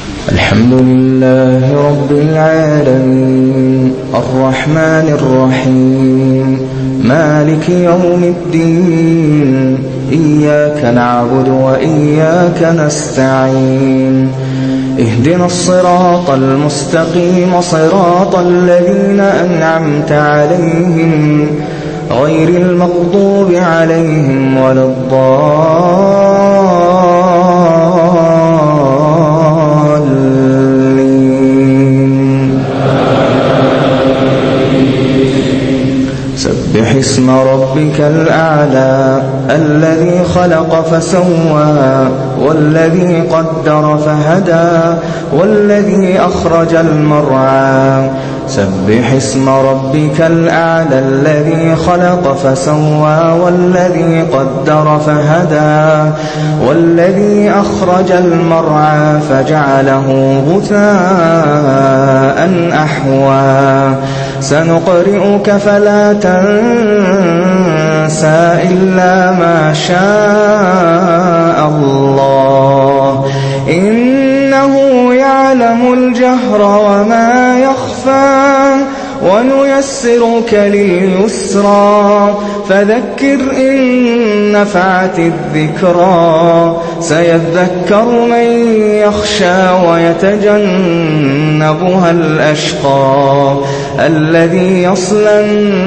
الحمد لله رب العالمين الرحمن الرحيم مالك يوم الدين إياك نعبد وإياك نستعين اهدنا الصراط المستقيم صراط الذين أنعمت عليهم غير المغضوب عليهم ولا الضالين. سبح اسم ربك الأعلى الذي خلق فسوى والذي قدر فهدى والذي أخرج المرعى. سبح اسم ربك الأعلى الذي خلق فسوى والذي قدر فهدى والذي أخرج المرعى فجعله غثاء أحوى. سنقرئك فلا تنسى إلا ما شاء الله إنه يعلم الجهر وما يخفى ونيسرك لليسرى فذكر إن نفعت الذكرى. سيذكر من يخشى ويتجنبها الأشقى الذي يصلى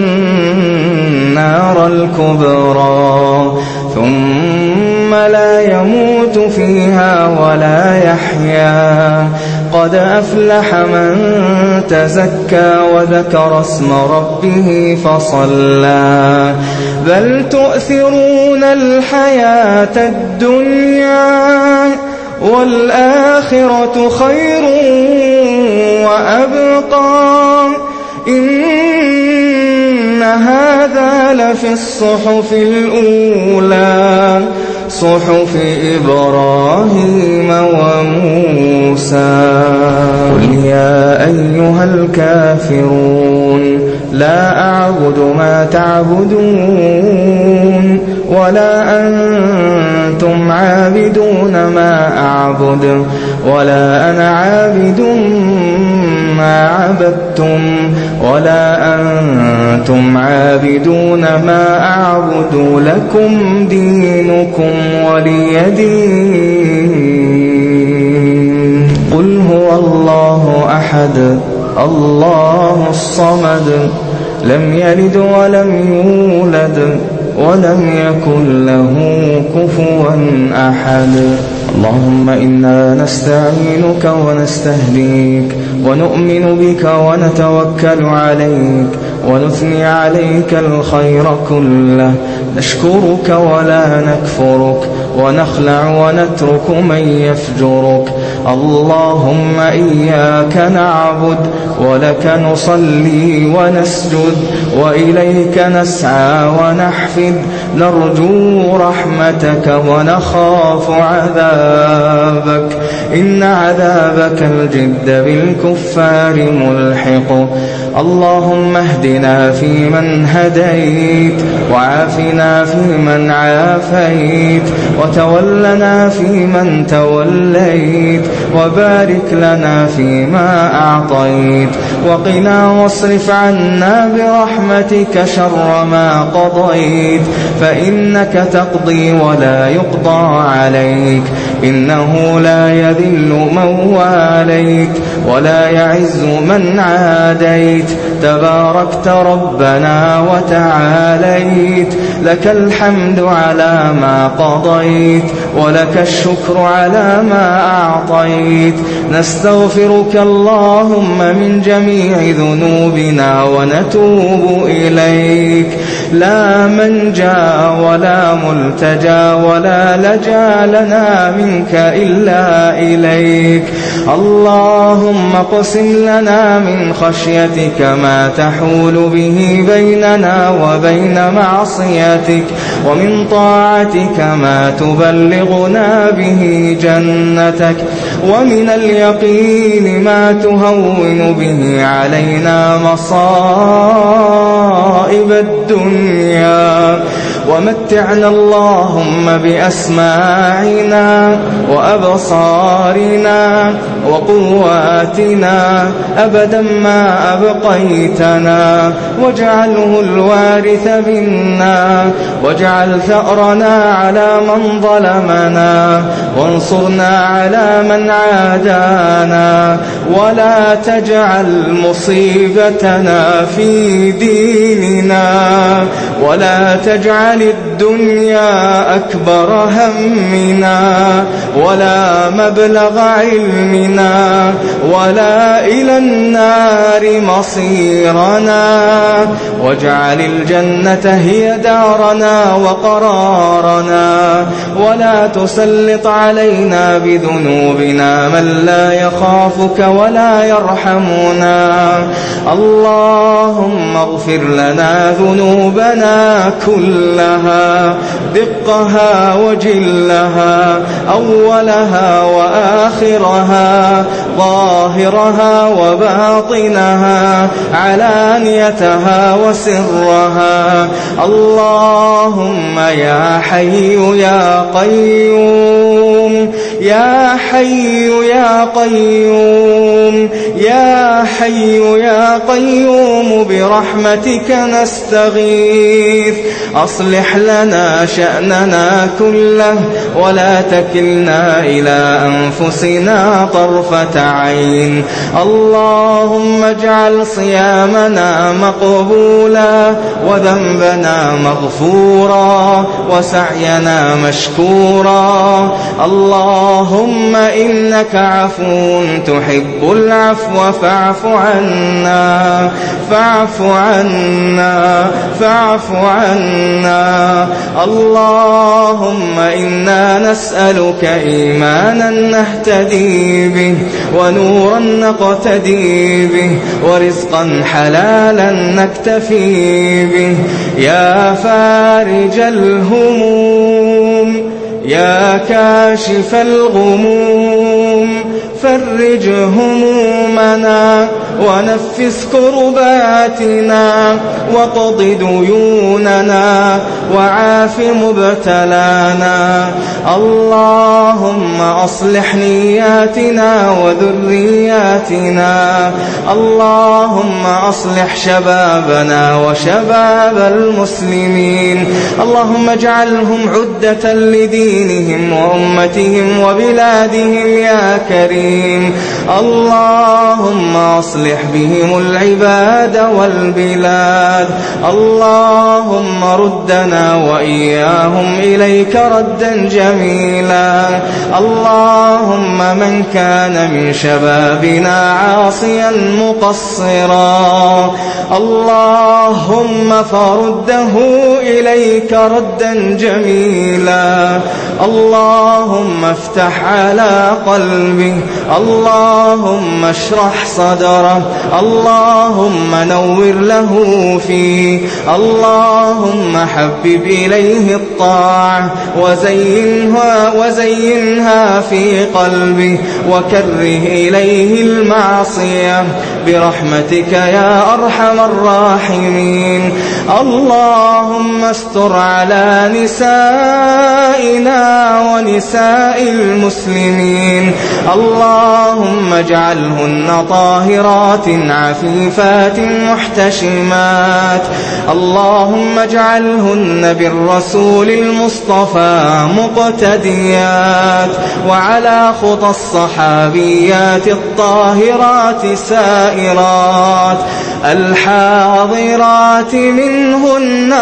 النار الكبرى ثم لا يموت فيها ولا يحيا. قد أفلح من تزكى وذكر اسم ربه فصلى. بل تؤثرون الحياة الدنيا والآخرة خير وأبقى. إن هذا لفي الصحف الأولى صحف إبراهيم وموسى. قل يا أيها الكافرون لا أعبد ما تعبدون ولا أنتم عابدون ما أعبد ولا أنا عابد ما عبدتم ولا أنتم عابدون ما أعبد لكم دينكم ولي دين. قل هو الله أحد الله الصمد لم يلد ولم يولد ولم يكن له كفوا أحد. اللهم إنا نستعينك ونستهديك ونؤمن بك ونتوكل عليك ونثني عليك الخير كله. نشكرك ولا نكفرك ونخلع ونترك من يفجرك. اللهم إياك نعبد ولك نصلي ونسجد وإليك نسعى ونحفد. نرجو رحمتك ونخاف عذابك إن عذابك الجد بالكفار ملحق. اللهم اهدنا فيمن هديت وعافنا فيمن عافيت وتولنا فيمن توليت وبارك لنا فيما أعطيت وقنا واصرف عنا برحمتك شر ما قضيت فإنك تقضي ولا يقضى عليك إنه لا يذل من واليت ولا يعز من عاديت. تباركت ربنا وتعاليت. لك الحمد على ما قضيت ولك الشكر على ما أعطيت. نستغفرك اللهم من جميع ذنوبنا ونتوب إليك. لا منجا ولا ملتجا ولا لجا لنا منك إلا إليك. اللهم اقسم لنا من خشيتك ما تحول به بيننا وبين معصيتك ومن طاعتك ما تبلغنا به جنتك ومن اليقين ما تهون به علينا مصائب الدنيا ومتعنا اللهم بأسماعنا وأبصارنا وقواتنا أبدا ما أبقيتنا، واجعله الوارث منا، واجعل ثأرنا على من ظلمنا، وانصرنا على من عادانا، ولا تجعل مصيبتنا في ديننا، ولا تجعل الدنيا أكبر همنا، ولا مبلغ علمنا، ولا إلى النار مصيرنا، واجعل الجنة هي دارنا وقرارنا، ولا تسلط علينا بذنوبنا من لا يخافك ولا يرحمنا. اللهم اغفر لنا ذنوبنا كلها، دقها وجلها، أولها وآخرها، ظاهرها وباطنها، علانيتها وسرها. اللهم يا حي يا قيوم، يا حي يا قيوم، يا حي يا قيوم، برحمتك نستغيث، أصلح لنا شأننا كله، ولا تكلنا إلى أنفسنا طرفة عين. اللهم اجعل صيامنا مقبولا، وذنبنا مغفورا، وسعينا مشكورا. اللهم إنك عفو تحب العفو فاعف عنا، فاعف عنا، فاعف عنا. اللهم إنا نسألك إيمانا نهتدي به، ونورا نقتدي به، ورزقا حلالا نكتفي به. يا فارج الهموم، يا كاشف الغموم، فرج همومنا، ونفس كرباتنا، واقض ديوننا، وعاف مبتلانا. اللهم أصلح نياتنا وذرياتنا. اللهم أصلح شبابنا وشباب المسلمين. اللهم اجعلهم عدة لدينهم وأمتهم وبلادهم يا كريم. اللهم أصلح بهم العباد والبلاد. اللهم ردنا وإياهم إليك ردا جميلا. اللهم من كان من شبابنا عاصيا مقصرا، اللهم فرده إليك ردا جميلا. اللهم افتح على قلبه، اللهم اشرح صدره، اللهم نور له فيه. اللهم حبب إليه الطاعة وزينها في قلبه، وكره إليه المعصية برحمتك يا أرحم الراحمين. اللهم استر على نسائنا ونساء المسلمين. اللهم اجعلهن طاهرات عفيفات محتشمات. اللهم اجعلهن بالرسول المصطفى مقتديات، وعلى خطى الصحابيات الطاهرات سائرات، الحاضرات منهن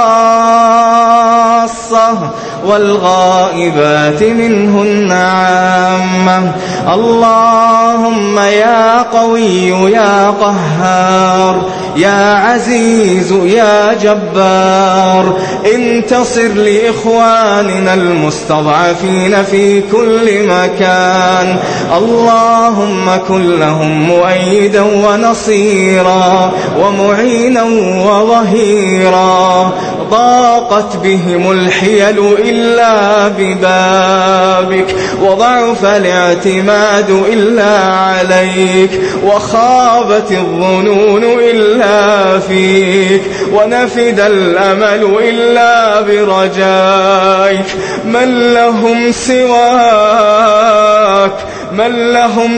خاصة، والغائبات منهن عامة. اللهم يا قوي يا قهار، يا عزيز يا جبار، انتصر لإخواننا المستضعفين في كل مكان. اللهم كن لهم مؤيدا ونصيرا، ومعينا وظهيرا. ضاقت بهم الحيل إلا ببابك، وضعف الاعتماد إلا عليك، وخابت الظنون إلا فيك، ونفد الأمل إلا برجائك. من لهم سواك، من لهم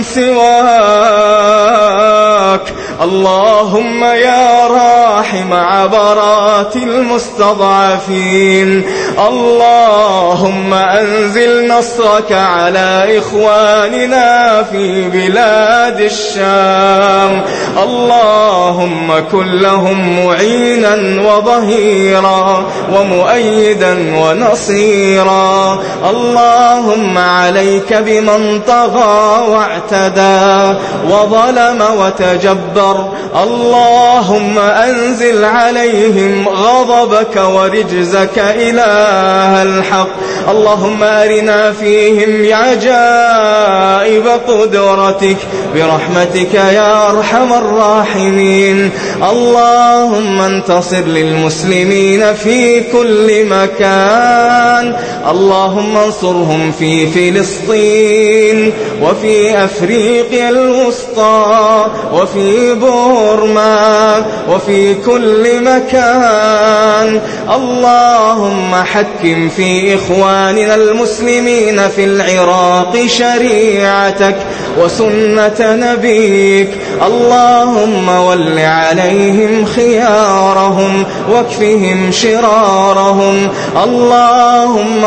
سواك. اللهم يا راحم عبرات المستضعفين، اللهم أنزل نصرك على إخواننا في بلاد الشام. اللهم كن لهم معينا وظهيرا ومؤيدا ونصيرا. اللهم عليك بمن طغى واعتدى وظلم وتجبر. اللهم أنزل عليهم غضبك ورجزك إله الحق. اللهم أرنا فيهم عجائب قدرتك برحمتك يا أرحم الراحمين. اللهم انتصر للمسلمين في كل مكان. اللهم انصرهم في فلسطين وفي أفريقيا الوسطى وفي بورما وفي كل مكان. اللهم حكم في إخواننا المسلمين في العراق شريعتك وسنة نبيك. اللهم ول عليهم خيارهم واكفهم شرارهم. اللهم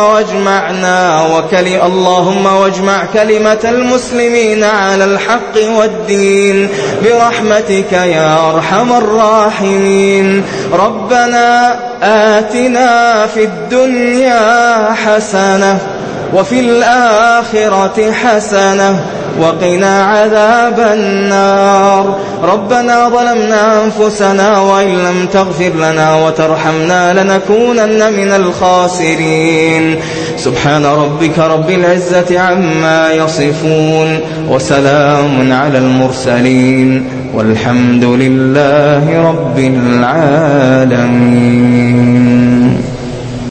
واجمع كلمة المسلمين على الحق والدين برحمتك يا أرحم الراحمين. ربنا آتنا في الدنيا حسنة وفي الآخرة حسنة وقنا عذاب النار. ربنا ظلمنا أنفسنا وإن لم تغفر لنا وترحمنا لنكونن من الخاسرين. سبحان ربك رب العزة عما يصفون وسلام على المرسلين والحمد لله رب العالمين.